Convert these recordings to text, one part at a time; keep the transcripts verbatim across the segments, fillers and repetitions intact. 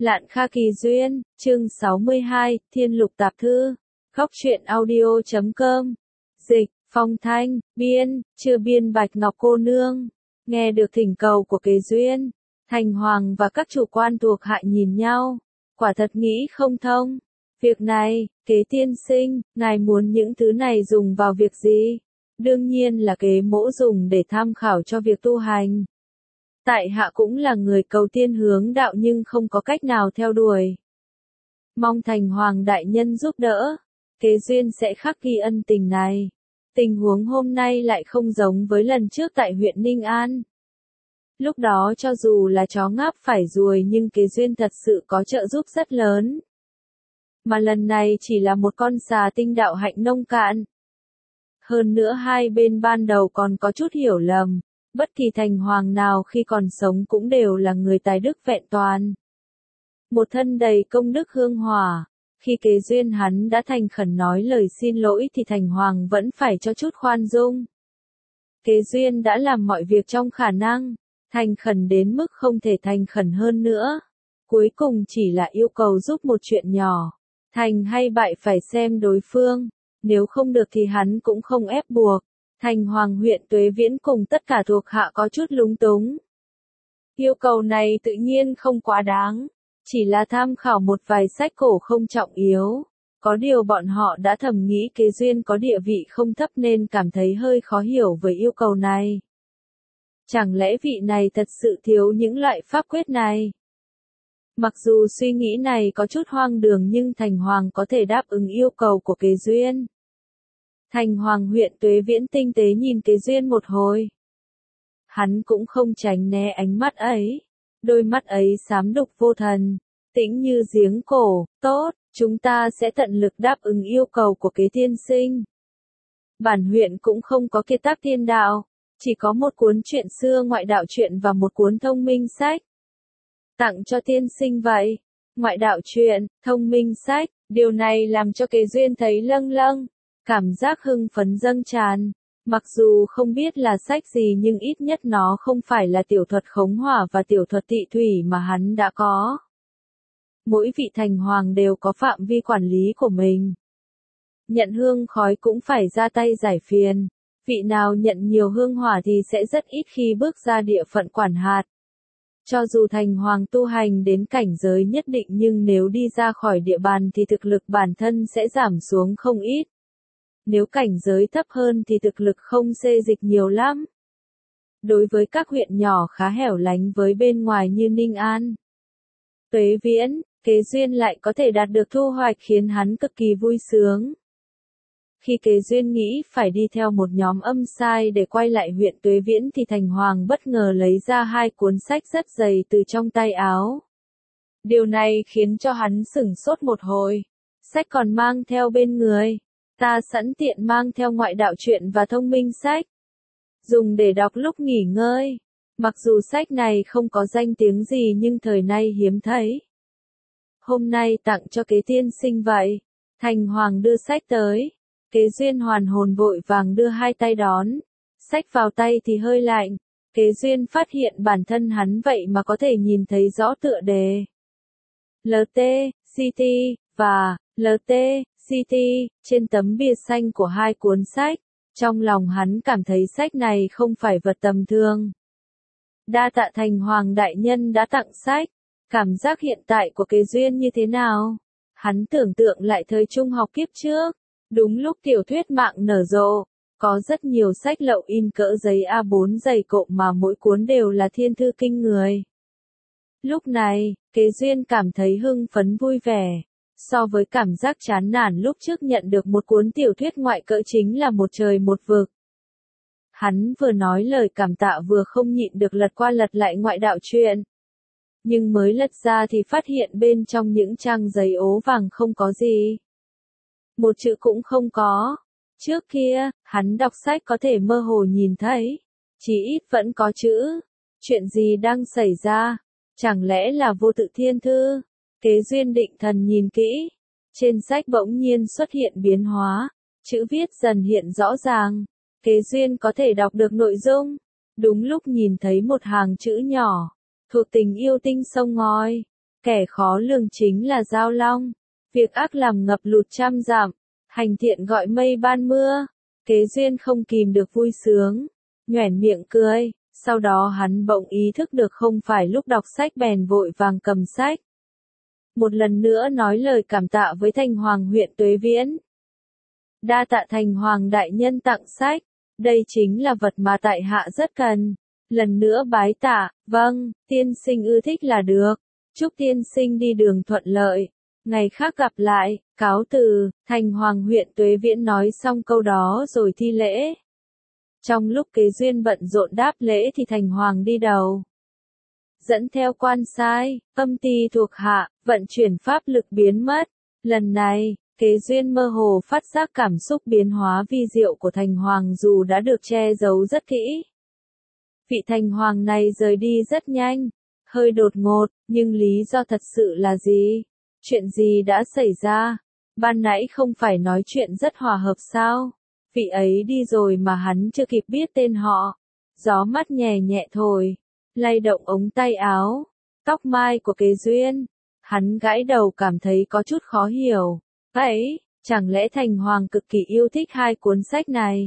Lạn Kha Kỳ Duyên, chương sáu mươi hai, Thiên Lục Tạp Thư, Góc truyện audio chấm com, Dịch, Phong Thanh, Biên, chưa biên Bạch Ngọc cô nương. Nghe được thỉnh cầu của Kế Duyên, Thành Hoàng và các chủ quan thuộc hạ nhìn nhau, quả thật nghĩ không thông. Việc này, Kế tiên sinh, ngài muốn những thứ này dùng vào việc gì? Đương nhiên là Kế mỗ dùng để tham khảo cho việc tu hành. Tại hạ cũng là người cầu tiên hướng đạo nhưng không có cách nào theo đuổi. Mong Thành Hoàng đại nhân giúp đỡ, Kế Duyên sẽ khắc ghi ân tình này. Tình huống hôm nay lại không giống với lần trước tại huyện Ninh An. Lúc đó cho dù là chó ngáp phải ruồi nhưng Kế Duyên thật sự có trợ giúp rất lớn. Mà lần này chỉ là một con xà tinh đạo hạnh nông cạn. Hơn nữa hai bên ban đầu còn có chút hiểu lầm. Bất kỳ Thành Hoàng nào khi còn sống cũng đều là người tài đức vẹn toàn. Một thân đầy công đức hương hỏa. Khi Kế Duyên hắn đã thành khẩn nói lời xin lỗi thì Thành Hoàng vẫn phải cho chút khoan dung. Kế Duyên đã làm mọi việc trong khả năng, thành khẩn đến mức không thể thành khẩn hơn nữa. Cuối cùng chỉ là yêu cầu giúp một chuyện nhỏ. Thành hay bại phải xem đối phương, nếu không được thì hắn cũng không ép buộc. Thành Hoàng huyện Tuế Viễn cùng tất cả thuộc hạ có chút lúng túng. Yêu cầu này tự nhiên không quá đáng, chỉ là tham khảo một vài sách cổ không trọng yếu. Có điều bọn họ đã thầm nghĩ Kế Duyên có địa vị không thấp nên cảm thấy hơi khó hiểu với yêu cầu này. Chẳng lẽ vị này thật sự thiếu những loại pháp quyết này? Mặc dù suy nghĩ này có chút hoang đường nhưng Thành Hoàng có thể đáp ứng yêu cầu của Kế Duyên. Thành Hoàng huyện Tuế Viễn tinh tế nhìn Kế Duyên một hồi. Hắn cũng không tránh né ánh mắt ấy. Đôi mắt ấy xám đục vô thần, tĩnh như giếng cổ. Tốt, chúng ta sẽ tận lực đáp ứng yêu cầu của Kế tiên sinh. Bản huyện cũng không có kiệt tác thiên đạo, chỉ có một cuốn truyện xưa ngoại đạo truyện và một cuốn thông minh sách. Tặng cho tiên sinh vậy. Ngoại đạo truyện, thông minh sách, điều này làm cho Kế Duyên thấy lâng lâng. Cảm giác hưng phấn dâng tràn. Mặc dù không biết là sách gì nhưng ít nhất nó không phải là tiểu thuật khống hỏa và tiểu thuật tị thủy mà hắn đã có. Mỗi vị Thành Hoàng đều có phạm vi quản lý của mình. Nhận hương khói cũng phải ra tay giải phiền. Vị nào nhận nhiều hương hỏa thì sẽ rất ít khi bước ra địa phận quản hạt. Cho dù Thành Hoàng tu hành đến cảnh giới nhất định nhưng nếu đi ra khỏi địa bàn thì thực lực bản thân sẽ giảm xuống không ít. Nếu cảnh giới thấp hơn thì thực lực không xê dịch nhiều lắm. Đối với các huyện nhỏ khá hẻo lánh với bên ngoài như Ninh An, Tuế Viễn, Kế Duyên lại có thể đạt được thu hoạch khiến hắn cực kỳ vui sướng. Khi Kế Duyên nghĩ phải đi theo một nhóm âm sai để quay lại huyện Tuế Viễn thì Thành Hoàng bất ngờ lấy ra hai cuốn sách rất dày từ trong tay áo. Điều này khiến cho hắn sửng sốt một hồi. Sách còn mang theo bên người. Ta sẵn tiện mang theo ngoại đạo truyện và thông minh sách. Dùng để đọc lúc nghỉ ngơi. Mặc dù sách này không có danh tiếng gì nhưng thời nay hiếm thấy. Hôm nay tặng cho Kế tiên sinh vậy. Thành Hoàng đưa sách tới. Kế Duyên hoàn hồn vội vàng đưa hai tay đón. Sách vào tay thì hơi lạnh. Kế Duyên phát hiện bản thân hắn vậy mà có thể nhìn thấy rõ tựa đề. lờ tê, xê tê, và lờ tê, xê tê, trên tấm bìa xanh của hai cuốn sách. Trong lòng hắn cảm thấy sách này không phải vật tầm thường. Đa tạ Thành Hoàng đại nhân đã tặng sách. Cảm giác hiện tại của Kế Duyên như thế nào? Hắn tưởng tượng lại thời trung học kiếp trước. Đúng lúc tiểu thuyết mạng nở rộ, có rất nhiều sách lậu in cỡ giấy a bốn dày cộm mà mỗi cuốn đều là thiên thư kinh người. Lúc này, Kế Duyên cảm thấy hưng phấn vui vẻ. So với cảm giác chán nản lúc trước nhận được một cuốn tiểu thuyết ngoại cỡ chính là một trời một vực. Hắn vừa nói lời cảm tạ vừa không nhịn được lật qua lật lại ngoại đạo truyện. Nhưng mới lật ra thì phát hiện bên trong những trang giấy ố vàng không có gì. Một chữ cũng không có. Trước kia, hắn đọc sách có thể mơ hồ nhìn thấy. Chỉ ít vẫn có chữ. Chuyện gì đang xảy ra? Chẳng lẽ là vô tự thiên thư? Kế Duyên định thần nhìn kỹ. Trên sách bỗng nhiên xuất hiện biến hóa. Chữ viết dần hiện rõ ràng. Kế Duyên có thể đọc được nội dung. Đúng lúc nhìn thấy một hàng chữ nhỏ. Thuộc tình yêu tinh sông ngòi. Kẻ khó lường chính là Giao Long. Việc ác làm ngập lụt trăm dặm, hành thiện gọi mây ban mưa. Kế Duyên không kìm được vui sướng, nhoẻn miệng cười, sau đó hắn bỗng ý thức được không phải lúc đọc sách bèn vội vàng cầm sách. Một lần nữa nói lời cảm tạ với Thành Hoàng huyện Tuế Viễn. Đa tạ Thành Hoàng đại nhân tặng sách, đây chính là vật mà tại hạ rất cần. Lần nữa bái tạ, vâng, tiên sinh ưa thích là được. Chúc tiên sinh đi đường thuận lợi. Ngày khác gặp lại, cáo từ. Thành Hoàng huyện Tuế Viễn nói xong câu đó rồi thi lễ. Trong lúc Kế Duyên bận rộn đáp lễ thì Thành Hoàng đi đầu. Dẫn theo quan sai, âm ty thuộc hạ, vận chuyển pháp lực biến mất. Lần này, Kế Duyên mơ hồ phát giác cảm xúc biến hóa vi diệu của Thành Hoàng dù đã được che giấu rất kỹ. Vị Thành Hoàng này rời đi rất nhanh, hơi đột ngột, nhưng lý do thật sự là gì? Chuyện gì đã xảy ra? Ban nãy không phải nói chuyện rất hòa hợp sao? Vị ấy đi rồi mà hắn chưa kịp biết tên họ. Gió mát nhẹ nhẹ thổi, lay động ống tay áo, tóc mai của Kế Duyên. Hắn gãi đầu cảm thấy có chút khó hiểu. Vậy, chẳng lẽ Thành Hoàng cực kỳ yêu thích hai cuốn sách này?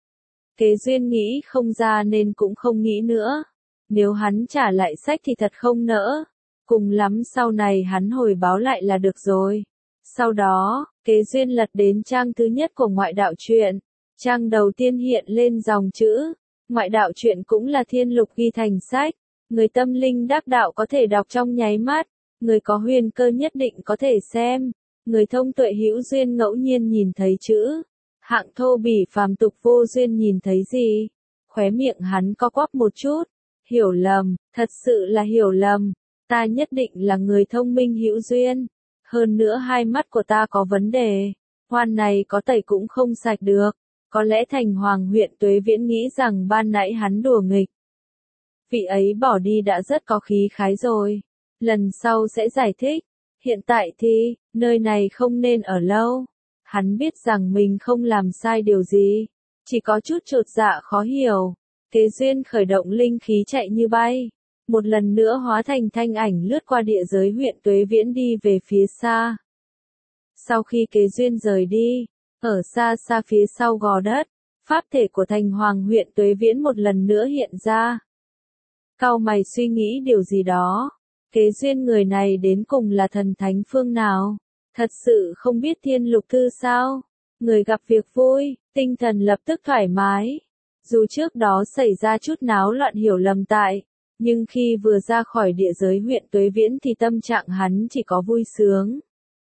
Kế Duyên nghĩ không ra nên cũng không nghĩ nữa. Nếu hắn trả lại sách thì thật không nỡ. Cùng lắm sau này hắn hồi báo lại là được rồi. Sau đó, Kế Duyên lật đến trang thứ nhất của ngoại đạo truyện. Trang đầu tiên hiện lên dòng chữ. Ngoại đạo truyện cũng là thiên lục ghi thành sách. Người tâm linh đắc đạo có thể đọc trong nháy mắt. Người có huyền cơ nhất định có thể xem. Người thông tuệ hữu duyên ngẫu nhiên nhìn thấy chữ. Hạng thô bỉ phàm tục vô duyên nhìn thấy gì? Khóe miệng hắn co quắp một chút. Hiểu lầm, thật sự là hiểu lầm. Ta nhất định là người thông minh hữu duyên. Hơn nữa hai mắt của ta có vấn đề. Hoan này có tẩy cũng không sạch được. Có lẽ Thành Hoàng huyện Tuế Viễn nghĩ rằng ban nãy hắn đùa nghịch. Vị ấy bỏ đi đã rất có khí khái rồi. Lần sau sẽ giải thích. Hiện tại thì, nơi này không nên ở lâu. Hắn biết rằng mình không làm sai điều gì. Chỉ có chút chột dạ khó hiểu. Kế Duyên khởi động linh khí chạy như bay. Một lần nữa hóa thành thanh ảnh lướt qua địa giới huyện Tuế Viễn đi về phía xa. Sau khi Kế Duyên rời đi, ở xa xa phía sau gò đất, pháp thể của Thành Hoàng huyện Tuế Viễn một lần nữa hiện ra. Cau mày suy nghĩ điều gì đó. Kế Duyên người này đến cùng là thần thánh phương nào? Thật sự không biết thiên lục thư sao? Người gặp việc vui, tinh thần lập tức thoải mái. Dù trước đó xảy ra chút náo loạn hiểu lầm tại, nhưng khi vừa ra khỏi địa giới huyện Tuế Viễn thì tâm trạng hắn chỉ có vui sướng.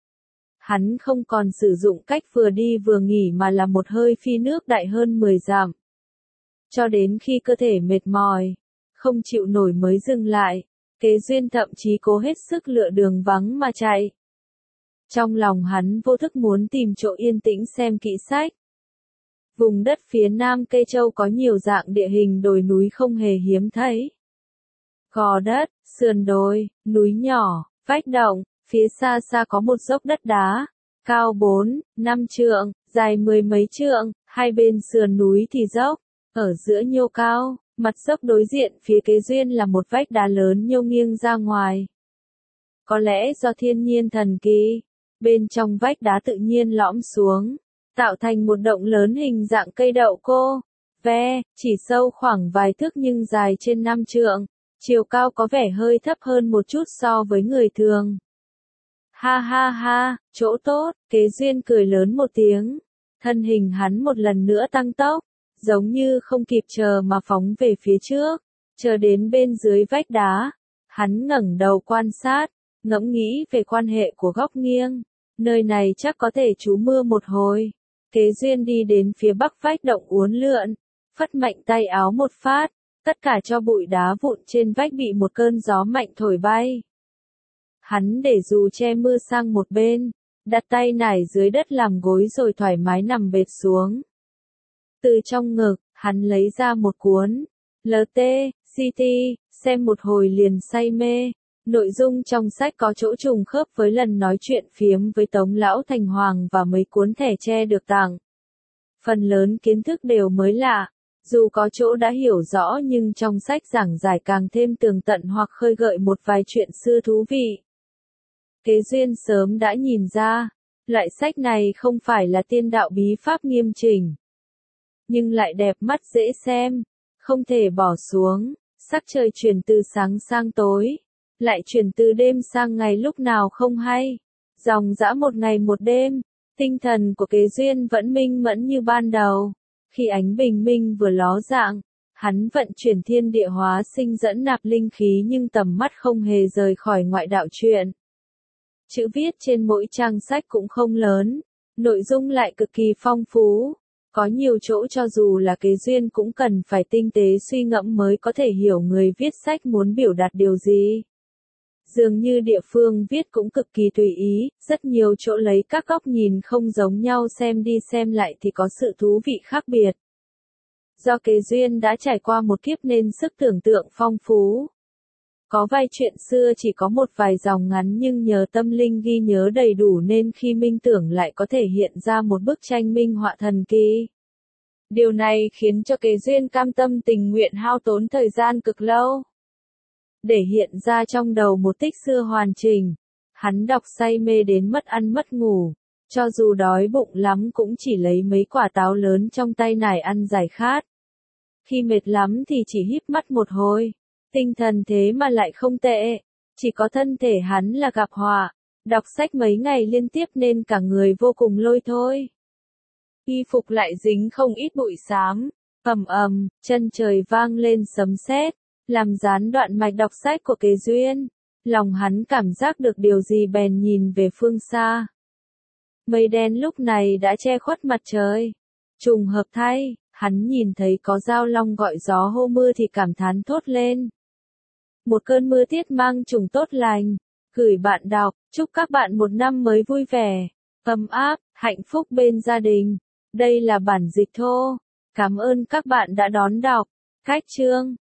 Hắn không còn sử dụng cách vừa đi vừa nghỉ mà là một hơi phi nước đại hơn mười dặm. Cho đến khi cơ thể mệt mỏi, không chịu nổi mới dừng lại, Kế Duyên thậm chí cố hết sức lựa đường vắng mà chạy. Trong lòng hắn vô thức muốn tìm chỗ yên tĩnh xem kỹ sách. Vùng đất phía nam Cây Châu có nhiều dạng địa hình đồi núi không hề hiếm thấy. Gò đất, sườn đồi, núi nhỏ, vách động, phía xa xa có một dốc đất đá, cao bốn, năm trượng, dài mười mấy trượng, hai bên sườn núi thì dốc, ở giữa nhô cao, mặt dốc đối diện phía Kế Duyên là một vách đá lớn nhô nghiêng ra ngoài. Có lẽ do thiên nhiên thần kỳ, bên trong vách đá tự nhiên lõm xuống, tạo thành một động lớn hình dạng cây đậu cô, ve, chỉ sâu khoảng vài thước nhưng dài trên năm trượng, chiều cao có vẻ hơi thấp hơn một chút so với người thường. Ha ha ha, chỗ tốt, Kế Duyên cười lớn một tiếng, thân hình hắn một lần nữa tăng tốc, giống như không kịp chờ mà phóng về phía trước, chờ đến bên dưới vách đá, hắn ngẩng đầu quan sát, ngẫm nghĩ về quan hệ của góc nghiêng, nơi này chắc có thể trú mưa một hồi. Kế Duyên đi đến phía bắc vách động uốn lượn, phất mạnh tay áo một phát, tất cả cho bụi đá vụn trên vách bị một cơn gió mạnh thổi bay. Hắn để dù che mưa sang một bên, đặt tay nải dưới đất làm gối rồi thoải mái nằm bệt xuống. Từ trong ngực, hắn lấy ra một cuốn lờ tê, xê tê, xem một hồi liền say mê. Nội dung trong sách có chỗ trùng khớp với lần nói chuyện phiếm với Tống Lão Thành Hoàng và mấy cuốn thẻ tre được tặng. Phần lớn kiến thức đều mới lạ, dù có chỗ đã hiểu rõ nhưng trong sách giảng giải càng thêm tường tận hoặc khơi gợi một vài chuyện xưa thú vị. Kế Duyên sớm đã nhìn ra, loại sách này không phải là tiên đạo bí pháp nghiêm chỉnh, nhưng lại đẹp mắt dễ xem, không thể bỏ xuống. Sắc trời chuyển từ sáng sang tối, lại chuyển từ đêm sang ngày lúc nào không hay, dòng dã một ngày một đêm. Tinh thần của Kế Duyên vẫn minh mẫn như ban đầu. Khi ánh bình minh vừa ló dạng, hắn vận chuyển thiên địa hóa sinh dẫn nạp linh khí, nhưng tầm mắt không hề rời khỏi ngoại đạo truyện. Chữ viết trên mỗi trang sách cũng không lớn, nội dung lại cực kỳ phong phú. Có nhiều chỗ cho dù là Kế Duyên cũng cần phải tinh tế suy ngẫm mới có thể hiểu người viết sách muốn biểu đạt điều gì. Dường như địa phương viết cũng cực kỳ tùy ý, rất nhiều chỗ lấy các góc nhìn không giống nhau, xem đi xem lại thì có sự thú vị khác biệt. Do Kế Duyên đã trải qua một kiếp nên sức tưởng tượng phong phú. Có vài chuyện xưa chỉ có một vài dòng ngắn, nhưng nhờ tâm linh ghi nhớ đầy đủ nên khi minh tưởng lại có thể hiện ra một bức tranh minh họa thần kỳ. Điều này khiến cho Kế Duyên cam tâm tình nguyện hao tốn thời gian cực lâu để hiện ra trong đầu một tích xưa hoàn chỉnh. Hắn đọc say mê đến mất ăn mất ngủ, cho dù đói bụng lắm cũng chỉ lấy mấy quả táo lớn trong tay nải ăn giải khát. Khi mệt lắm thì chỉ híp mắt một hồi. Tinh thần thế mà lại không tệ, chỉ có thân thể hắn là gặp họa. Đọc sách mấy ngày liên tiếp nên cả người vô cùng lôi thôi. Y phục lại dính không ít bụi xám, ầm ầm, chân trời vang lên sấm sét, làm gián đoạn mạch đọc sách của Kế Duyên. Lòng hắn cảm giác được điều gì bèn nhìn về phương xa. Mây đen lúc này đã che khuất mặt trời. Trùng hợp thay, hắn nhìn thấy có dao long gọi gió hô mưa thì cảm thán thốt lên. Một cơn mưa tiết mang trùng tốt lành, gửi bạn đọc, chúc các bạn một năm mới vui vẻ, ấm áp, hạnh phúc bên gia đình. Đây là bản dịch thô. Cảm ơn các bạn đã đón đọc. Cách chương